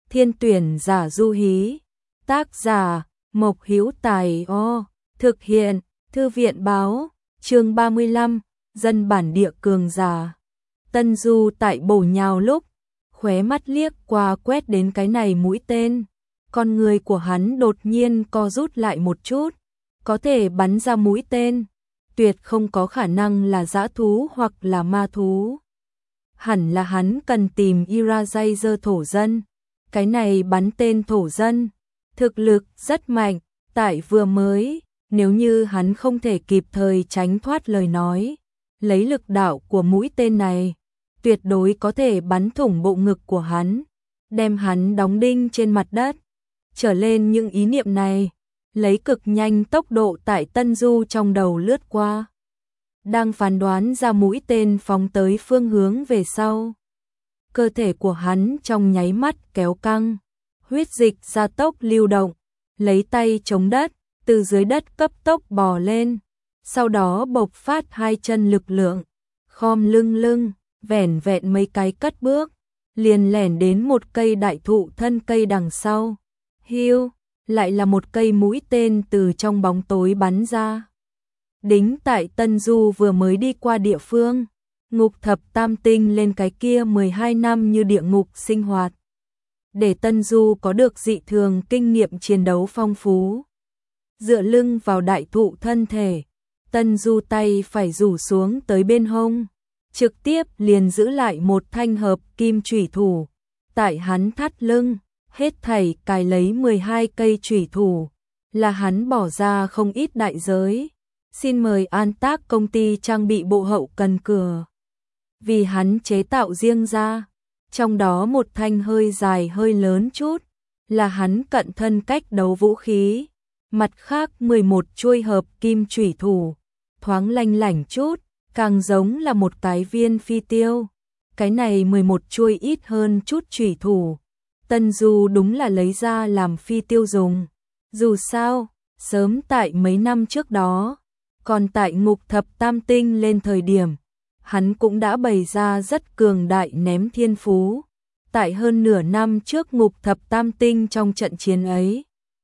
Thiên tuyển giả Du Hí. Tác giả Mộc Hữu Tài. Thực hiện Thư viện báo. Chương 35. Dân bản địa cường giả. Tân Du tại bổ nhào lúc, khóe mắt liếc qua quét đến cái này mũi tên. Con người của hắn đột nhiên co rút lại một chút. Có thể bắn ra mũi tên, tuyệt không có khả năng là dã thú hoặc là ma thú. Hẳn là hắn cần tìm Irajazer thổ dân. Cái này bắn tên thổ dân, thực lực rất mạnh, tại vừa mới, nếu như hắn không thể kịp thời tránh thoát lời nói, lấy lực đạo của mũi tên này, tuyệt đối có thể bắn thủng bộ ngực của hắn, đem hắn đóng đinh trên mặt đất. Trở lên những ý niệm này, lấy cực nhanh tốc độ tại Tân Du trong đầu lướt qua. Đang phán đoán ra mũi tên phóng tới phương hướng về sau. Cơ thể của hắn trong nháy mắt kéo căng, huyết dịch gia tốc lưu động, lấy tay chống đất, từ dưới đất cấp tốc bò lên, sau đó bộc phát hai chân lực lượng, khom lưng, vẻn vẹn mấy cái cất bước, liền lẻn đến một cây đại thụ thân cây đằng sau. Hiu, lại là một cây mũi tên từ trong bóng tối bắn ra. Đính tại Tân Du vừa mới đi qua địa phương, ngục thập tam tinh lên cái kia 12 năm như địa ngục sinh hoạt. Để Tân Du có được dị thường kinh nghiệm chiến đấu phong phú. Dựa lưng vào đại thụ thân thể, Tân Du tay phải rủ xuống tới bên hông, trực tiếp liền giữ lại một thanh hợp kim chủy thủ. Tại hắn thắt lưng, hết thảy cài lấy 12 cây chủy thủ, là hắn bỏ ra không ít đại giới. Xin mời An Tác công ty trang bị bộ hậu cần cửa. Vì hắn chế tạo riêng ra, trong đó một thanh hơi dài hơi lớn chút, là hắn cận thân cách đấu vũ khí. Mặt khác 11 chuôi hợp kim chủy thủ, thoáng lanh lảnh chút, càng giống là một cái viên phi tiêu. Cái này 11 chuôi ít hơn chút chủy thủ, Tân Du đúng là lấy ra làm phi tiêu dùng. Dù sao, sớm tại mấy năm trước đó, còn tại ngục thập tam tinh lên thời điểm, hắn cũng đã bày ra rất cường đại ném thiên phú. Tại hơn nửa năm trước ngục thập tam tinh trong trận chiến ấy,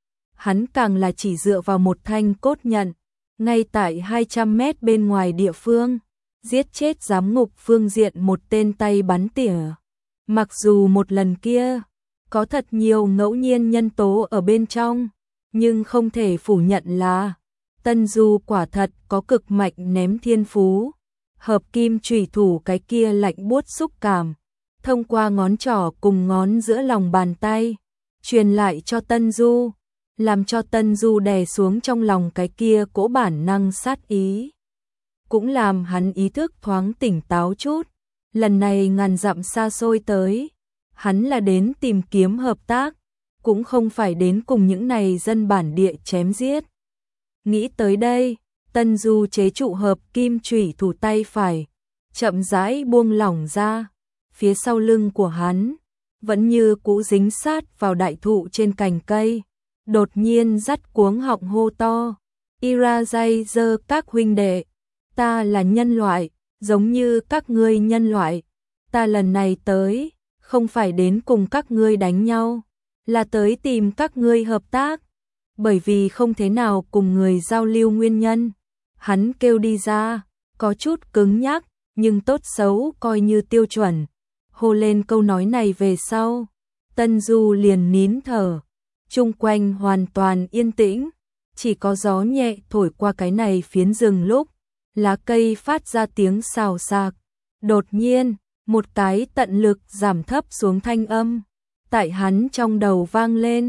hắn càng là chỉ dựa vào một thanh cốt nhận, ngay tại 200 mét bên ngoài địa phương, giết chết giám ngục phương diện một tên tay bắn tỉa. Mặc dù một lần kia, có thật nhiều ngẫu nhiên nhân tố ở bên trong, nhưng không thể phủ nhận là Tân Du quả thật có cực mạnh ném thiên phú. Hợp kim chủy thủ cái kia lạnh buốt xúc cảm, thông qua ngón trỏ cùng ngón giữa lòng bàn tay, truyền lại cho Tân Du, làm cho Tân Du đè xuống trong lòng cái kia cỗ bản năng sát ý. Cũng làm hắn ý thức thoáng tỉnh táo chút, lần này ngàn dặm xa xôi tới, hắn là đến tìm kiếm hợp tác, cũng không phải đến cùng những này dân bản địa chém giết. Nghĩ tới đây, Tân Du chế trụ hợp kim chủy thủ tay phải, chậm rãi buông lỏng ra, phía sau lưng của hắn, vẫn như cũ dính sát vào đại thụ trên cành cây, đột nhiên dắt cuống họng hô to, Irajazer các huynh đệ, ta là nhân loại, giống như các ngươi nhân loại, ta lần này tới, không phải đến cùng các ngươi đánh nhau, là tới tìm các ngươi hợp tác, bởi vì không thế nào cùng người giao lưu nguyên nhân. Hắn kêu đi ra, có chút cứng nhắc, nhưng tốt xấu coi như tiêu chuẩn. Hô lên câu nói này về sau, Tân Du liền nín thở, chung quanh hoàn toàn yên tĩnh, chỉ có gió nhẹ thổi qua cái này phiến rừng lúc, lá cây phát ra tiếng xào xạc. Đột nhiên, một cái tận lực giảm thấp xuống thanh âm, tại hắn trong đầu vang lên,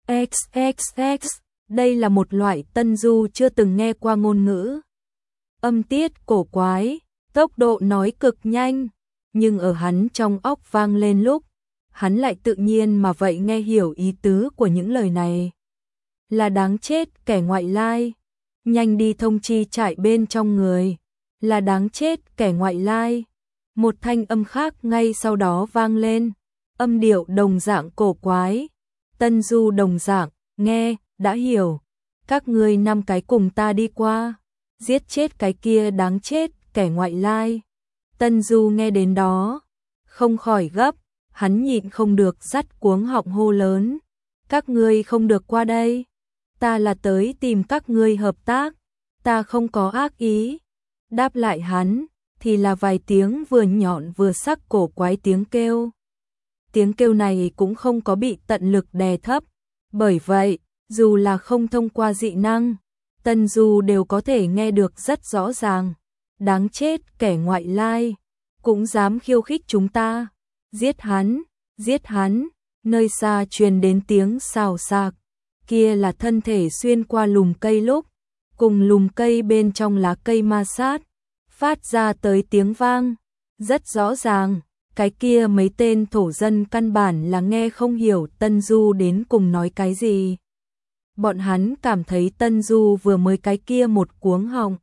XXX. Đây là một loại Tân Du chưa từng nghe qua ngôn ngữ. Âm tiết cổ quái, tốc độ nói cực nhanh, nhưng ở hắn trong óc vang lên lúc, hắn lại tự nhiên mà vậy nghe hiểu ý tứ của những lời này. Là đáng chết kẻ ngoại lai, nhanh đi thông chi trại bên trong người, là đáng chết kẻ ngoại lai. Một thanh âm khác ngay sau đó vang lên, âm điệu đồng dạng cổ quái. Tân Du đồng dạng, nghe, đã hiểu, các ngươi 5 cái cùng ta đi qua, giết chết cái kia đáng chết kẻ ngoại lai. Tân Du nghe đến đó, không khỏi gấp, hắn nhịn không được dắt cuống họng hô lớn. Các ngươi không được qua đây. Ta là tới tìm các ngươi hợp tác. Ta không có ác ý. Đáp lại hắn, thì là vài tiếng vừa nhọn vừa sắc cổ quái tiếng kêu. Tiếng kêu này cũng không có bị tận lực đè thấp. Bởi vậy, dù là không thông qua dị năng, Tân Du đều có thể nghe được rất rõ ràng. Đáng chết kẻ ngoại lai, cũng dám khiêu khích chúng ta. Giết hắn, giết hắn. Nơi xa truyền đến tiếng xào xạc. Kia là thân thể xuyên qua lùm cây lúc, cùng lùm cây bên trong lá cây ma sát, phát ra tới tiếng vang. Rất rõ ràng, cái kia mấy tên thổ dân căn bản là nghe không hiểu Tân Du đến cùng nói cái gì. Bọn hắn cảm thấy Tân Du vừa mới cái kia một cuống họng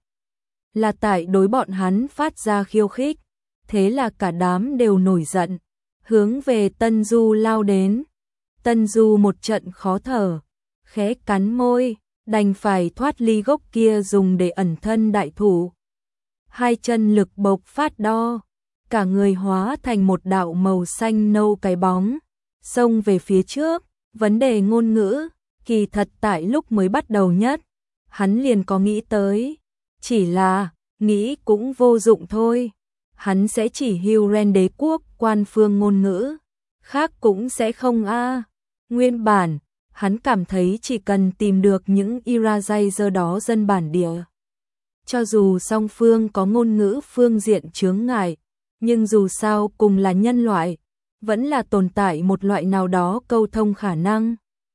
là tại đối bọn hắn phát ra khiêu khích, thế là cả đám đều nổi giận, hướng về Tân Du lao đến. Tân Du một trận khó thở, khẽ cắn môi, đành phải thoát ly gốc kia dùng để ẩn thân đại thủ. Hai chân lực bộc phát đo, cả người hóa thành một đạo màu xanh nâu cái bóng, xông về phía trước. Vấn đề ngôn ngữ, kỳ thật tại lúc mới bắt đầu nhất, hắn liền có nghĩ tới, chỉ là nghĩ cũng vô dụng thôi. Hắn sẽ chỉ hưu Ren đế quốc quan phương ngôn ngữ, khác cũng sẽ không a. Nguyên bản, hắn cảm thấy chỉ cần tìm được những Iraqi đó dân bản địa. Cho dù song phương có ngôn ngữ phương diện chướng ngại, nhưng dù sao cùng là nhân loại, vẫn là tồn tại một loại nào đó câu thông khả năng.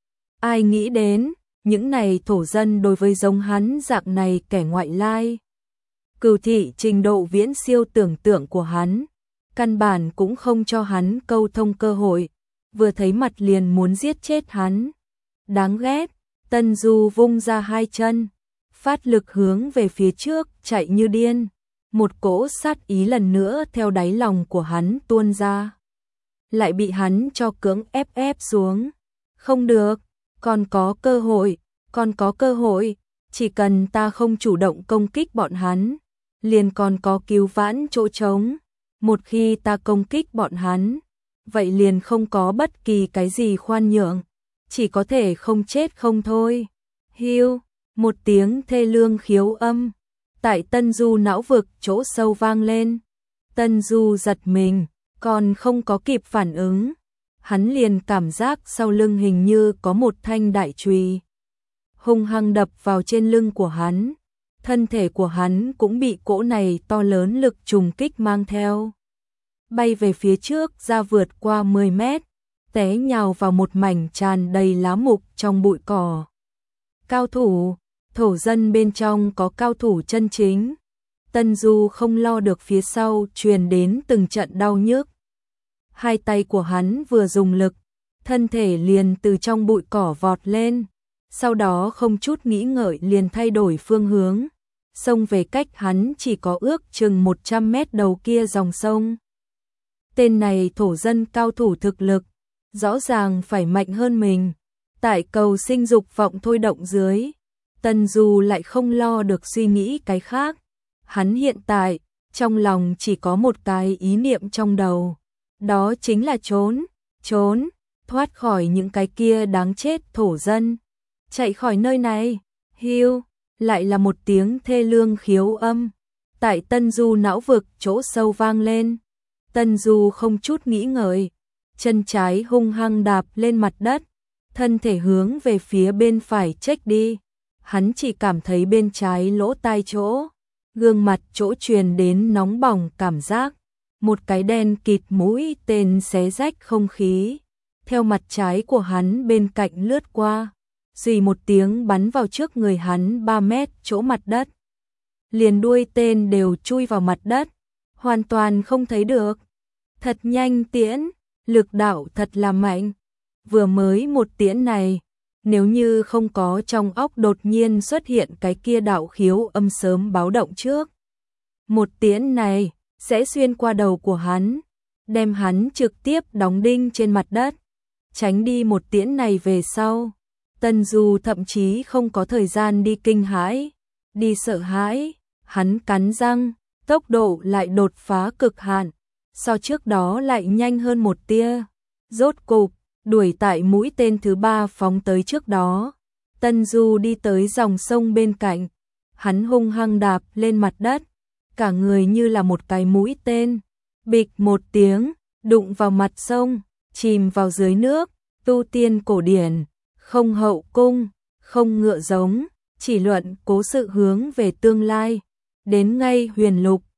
Ai nghĩ đến, những này thổ dân đối với giống hắn dạng này kẻ ngoại lai. Cừu thị trình độ viễn siêu tưởng tượng của hắn, căn bản cũng không cho hắn câu thông cơ hội, vừa thấy mặt liền muốn giết chết hắn. Đáng ghét, Tân Du vung ra hai chân, phát lực hướng về phía trước, chạy như điên. Một cỗ sát ý lần nữa theo đáy lòng của hắn tuôn ra. Lại bị hắn cho cưỡng ép xuống. Không được, còn có cơ hội, còn có cơ hội. Chỉ cần ta không chủ động công kích bọn hắn, liền còn có cứu vãn chỗ trống. Một khi ta công kích bọn hắn, vậy liền không có bất kỳ cái gì khoan nhượng, chỉ có thể không chết không thôi. Hiu, một tiếng thê lương khiếu âm, tại Tân Du não vực chỗ sâu vang lên. Tân Du giật mình, còn không có kịp phản ứng, hắn liền cảm giác sau lưng hình như có một thanh đại chùy hung hăng đập vào trên lưng của hắn. Thân thể của hắn cũng bị cỗ này to lớn lực trùng kích mang theo, bay về phía trước ra vượt qua 10 mét, té nhào vào một mảnh tràn đầy lá mục trong bụi cỏ. Cao thủ, thổ dân bên trong có cao thủ chân chính. Tân Du không lo được phía sau truyền đến từng trận đau nhức. Hai tay của hắn vừa dùng lực, thân thể liền từ trong bụi cỏ vọt lên, sau đó không chút nghĩ ngợi liền thay đổi phương hướng, xông về cách hắn chỉ có ước chừng 100 mét đầu kia dòng sông. Tên này thổ dân cao thủ thực lực, rõ ràng phải mạnh hơn mình. Tại cầu sinh dục vọng thôi động dưới, Tân Du lại không lo được suy nghĩ cái khác. Hắn hiện tại, trong lòng chỉ có một cái ý niệm trong đầu. Đó chính là trốn, thoát khỏi những cái kia đáng chết thổ dân. Chạy khỏi nơi này, hiu, lại là một tiếng thê lương khiếu âm. Tại Tân Du não vực chỗ sâu vang lên. Tân Du không chút nghĩ ngợi, chân trái hung hăng đạp lên mặt đất, thân thể hướng về phía bên phải chếch đi. Hắn chỉ cảm thấy bên trái lỗ tai chỗ, gương mặt chỗ truyền đến nóng bỏng cảm giác. Một cái đen kịt mũi tên xé rách không khí, theo mặt trái của hắn bên cạnh lướt qua, xì một tiếng bắn vào trước người hắn 3 mét chỗ mặt đất. Liền đuôi tên đều chui vào mặt đất, hoàn toàn không thấy được. Thật nhanh tiễn, lực đạo thật là mạnh. Vừa mới một tiễn này, nếu như không có trong óc đột nhiên xuất hiện cái kia đạo khiếu âm sớm báo động trước. Một tiễn này sẽ xuyên qua đầu của hắn, đem hắn trực tiếp đóng đinh trên mặt đất. Tránh đi một tiễn này về sau, Tân Du thậm chí không có thời gian đi kinh hãi, đi sợ hãi. Hắn cắn răng, tốc độ lại đột phá cực hạn, so trước đó lại nhanh hơn một tia. Rốt cục, đuổi tại mũi tên thứ 3 phóng tới trước đó. Tân Du đi tới dòng sông bên cạnh, hắn hung hăng đạp lên mặt đất, cả người như là một cái mũi tên, bịch một tiếng, đụng vào mặt sông, chìm vào dưới nước. Tu tiên cổ điển, không hậu cung, không ngựa giống, chỉ luận cố sự hướng về tương lai. Đến ngay huyền lục,